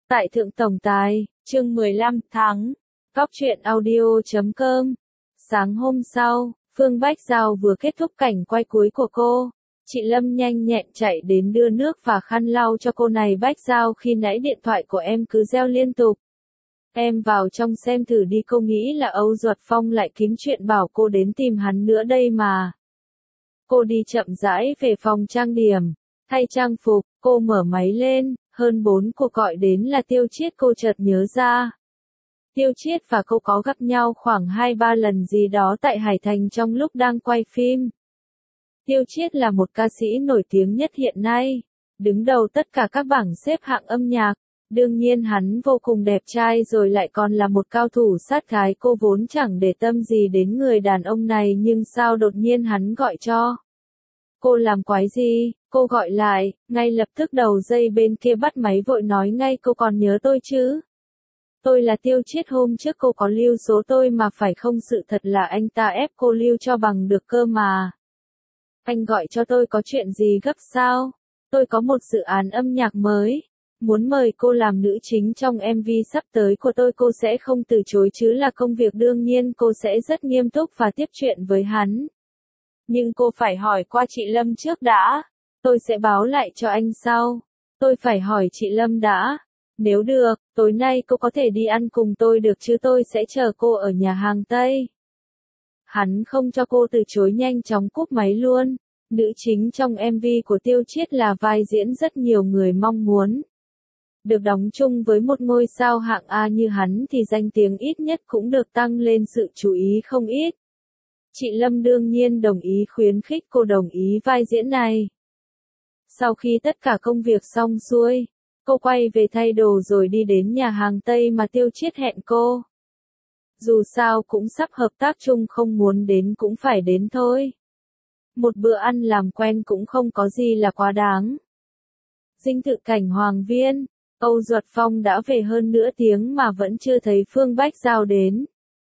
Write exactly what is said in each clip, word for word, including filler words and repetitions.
Tại Thượng Tổng Tài, chương mười lăm tháng, Góc truyện audio chấm com. Sáng hôm sau, Phương Bách Giao vừa kết thúc cảnh quay cuối của cô. Chị Lâm nhanh nhẹn chạy đến đưa nước và khăn lau cho cô này. Bách Giao, khi nãy điện thoại của em cứ reo liên tục. Em vào trong xem thử đi, cô nghĩ là Âu Duật Phong lại kiếm chuyện bảo cô đến tìm hắn nữa đây mà. Cô đi chậm rãi về phòng trang điểm, thay trang phục, cô mở máy lên, hơn bốn cuộc gọi đến là Tiêu Chiết. Cô chợt nhớ ra. Tiêu Chiết và cô có gặp nhau khoảng hai ba lần gì đó tại Hải Thành trong lúc đang quay phim. Tiêu Chiết là một ca sĩ nổi tiếng nhất hiện nay, đứng đầu tất cả các bảng xếp hạng âm nhạc. Đương nhiên hắn vô cùng đẹp trai rồi lại còn là một cao thủ sát gái. Cô vốn chẳng để tâm gì đến người đàn ông này, nhưng sao đột nhiên hắn gọi cho cô làm quái gì? Cô gọi lại, ngay lập tức đầu dây bên kia bắt máy vội nói ngay, cô còn nhớ tôi chứ? Tôi là Tiêu Chiết, hôm trước cô có lưu số tôi mà phải không? Sự thật là anh ta ép cô lưu cho bằng được cơ mà. Anh gọi cho tôi có chuyện gì gấp sao? Tôi có một dự án âm nhạc mới, muốn mời cô làm nữ chính trong em vê sắp tới của tôi. Cô sẽ không từ chối chứ? Là công việc đương nhiên cô sẽ rất nghiêm túc và tiếp chuyện với hắn. Nhưng cô phải hỏi qua chị Lâm trước đã. Tôi sẽ báo lại cho anh sau. Tôi phải hỏi chị Lâm đã. Nếu được, tối nay cô có thể đi ăn cùng tôi được chứ? Tôi sẽ chờ cô ở nhà hàng Tây. Hắn không cho cô từ chối, nhanh chóng cúp máy luôn. Nữ chính trong em vê của Tiêu Chiết là vai diễn rất nhiều người mong muốn. Được đóng chung với một ngôi sao hạng A như hắn thì danh tiếng ít nhất cũng được tăng lên sự chú ý không ít. Chị Lâm đương nhiên đồng ý, khuyến khích cô đồng ý vai diễn này. Sau khi tất cả công việc xong xuôi, cô quay về thay đồ rồi đi đến nhà hàng Tây mà Tiêu Chiết hẹn cô. Dù sao cũng sắp hợp tác chung, không muốn đến cũng phải đến thôi. Một bữa ăn làm quen cũng không có gì là quá đáng. Dinh thự Cảnh Hoàng Viên, Âu Duật Phong đã về hơn nửa tiếng mà vẫn chưa thấy Phương Bách Giao đến.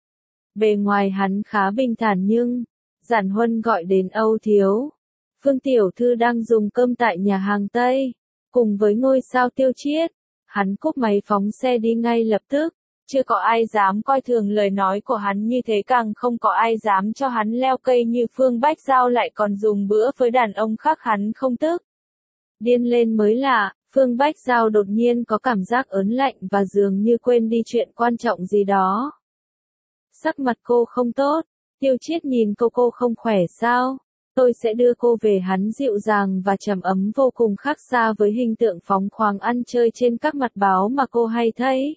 Bề ngoài hắn khá bình thản nhưng, Giản Huân gọi đến: Âu thiếu, Phương tiểu thư đang dùng cơm tại nhà hàng Tây, cùng với ngôi sao Tiêu Chiết. Hắn cúp máy phóng xe đi ngay lập tức. Chưa có ai dám coi thường lời nói của hắn như thế, càng không có ai dám cho hắn leo cây như Phương Bách Giao lại còn dùng bữa với đàn ông khác. Hắn không tức điên lên mới lạ. Phương Bách Giao đột nhiên có cảm giác ớn lạnh và dường như quên đi chuyện quan trọng gì đó. Sắc mặt cô không tốt. Tiêu Chiết nhìn cô: cô không khỏe sao? Tôi sẽ đưa cô về. Hắn dịu dàng và trầm ấm, vô cùng khác xa với hình tượng phóng khoáng ăn chơi trên các mặt báo mà cô hay thấy.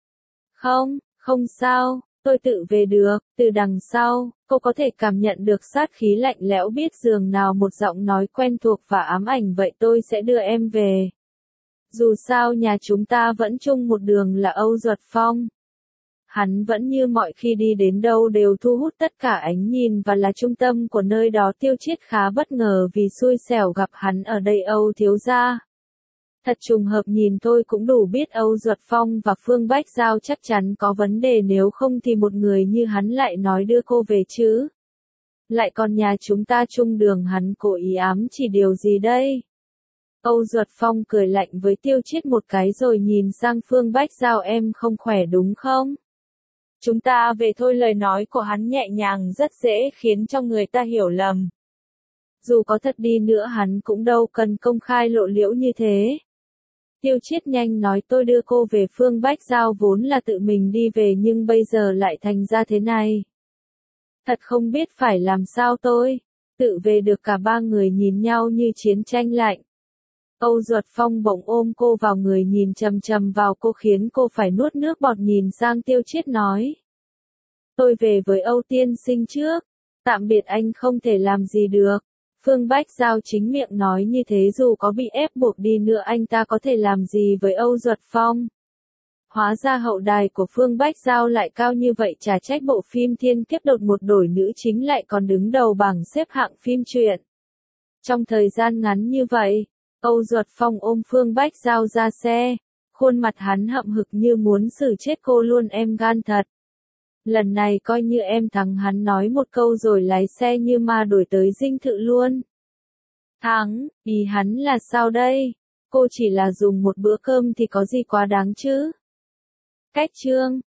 Không, không sao, tôi tự về được. Từ đằng sau, cô có thể cảm nhận được sát khí lạnh lẽo biết dường nào, một giọng nói quen thuộc và ám ảnh: vậy tôi sẽ đưa em về. Dù sao nhà chúng ta vẫn chung một đường là Âu Duật Phong. Hắn vẫn như mọi khi đi đến đâu đều thu hút tất cả ánh nhìn và là trung tâm của nơi đó. Tiêu Chiết khá bất ngờ vì xui xẻo gặp hắn ở đây. Âu thiếu gia. Thật trùng hợp, nhìn tôi cũng đủ biết Âu Duật Phong và Phương Bách Giao chắc chắn có vấn đề, nếu không thì một người như hắn lại nói đưa cô về chứ. Lại còn nhà chúng ta chung đường, hắn cố ý ám chỉ điều gì đây? Âu Duật Phong cười lạnh với Tiêu Chiết một cái rồi nhìn sang Phương Bách Giao: em không khỏe đúng không? Chúng ta về thôi. Lời nói của hắn nhẹ nhàng rất dễ khiến cho người ta hiểu lầm. Dù có thật đi nữa hắn cũng đâu cần công khai lộ liễu như thế. Tiêu Chiết nhanh nói: tôi đưa cô về. Phương Bách Giao vốn là tự mình đi về nhưng bây giờ lại thành ra thế này. Thật không biết phải làm sao tôi tự về được. Cả ba người nhìn nhau như chiến tranh lạnh. Âu Duật Phong bỗng ôm cô vào người, nhìn chằm chằm vào cô khiến cô phải nuốt nước bọt. Nhìn sang Tiêu Chiết nói: tôi về với Âu tiên sinh trước. Tạm biệt anh không thể làm gì được. Phương Bách Giao chính miệng nói như thế, dù có bị ép buộc đi nữa anh ta có thể làm gì với Âu Duật Phong. Hóa ra hậu đài của Phương Bách Giao lại cao như vậy, chả trách bộ phim Thiên Kiếp đột một đổi nữ chính lại còn đứng đầu bảng xếp hạng phim truyện. Trong thời gian ngắn như vậy, Âu Duật Phong ôm Phương Bách Giao ra xe, khuôn mặt hắn hậm hực như muốn xử chết cô luôn. Em gan thật. Lần này coi như em thắng. Hắn nói một câu rồi lái xe như ma đuổi tới dinh thự luôn. Thắng, ý hắn là sao đây? Cô chỉ là dùng một bữa cơm thì có gì quá đáng chứ. Cách chương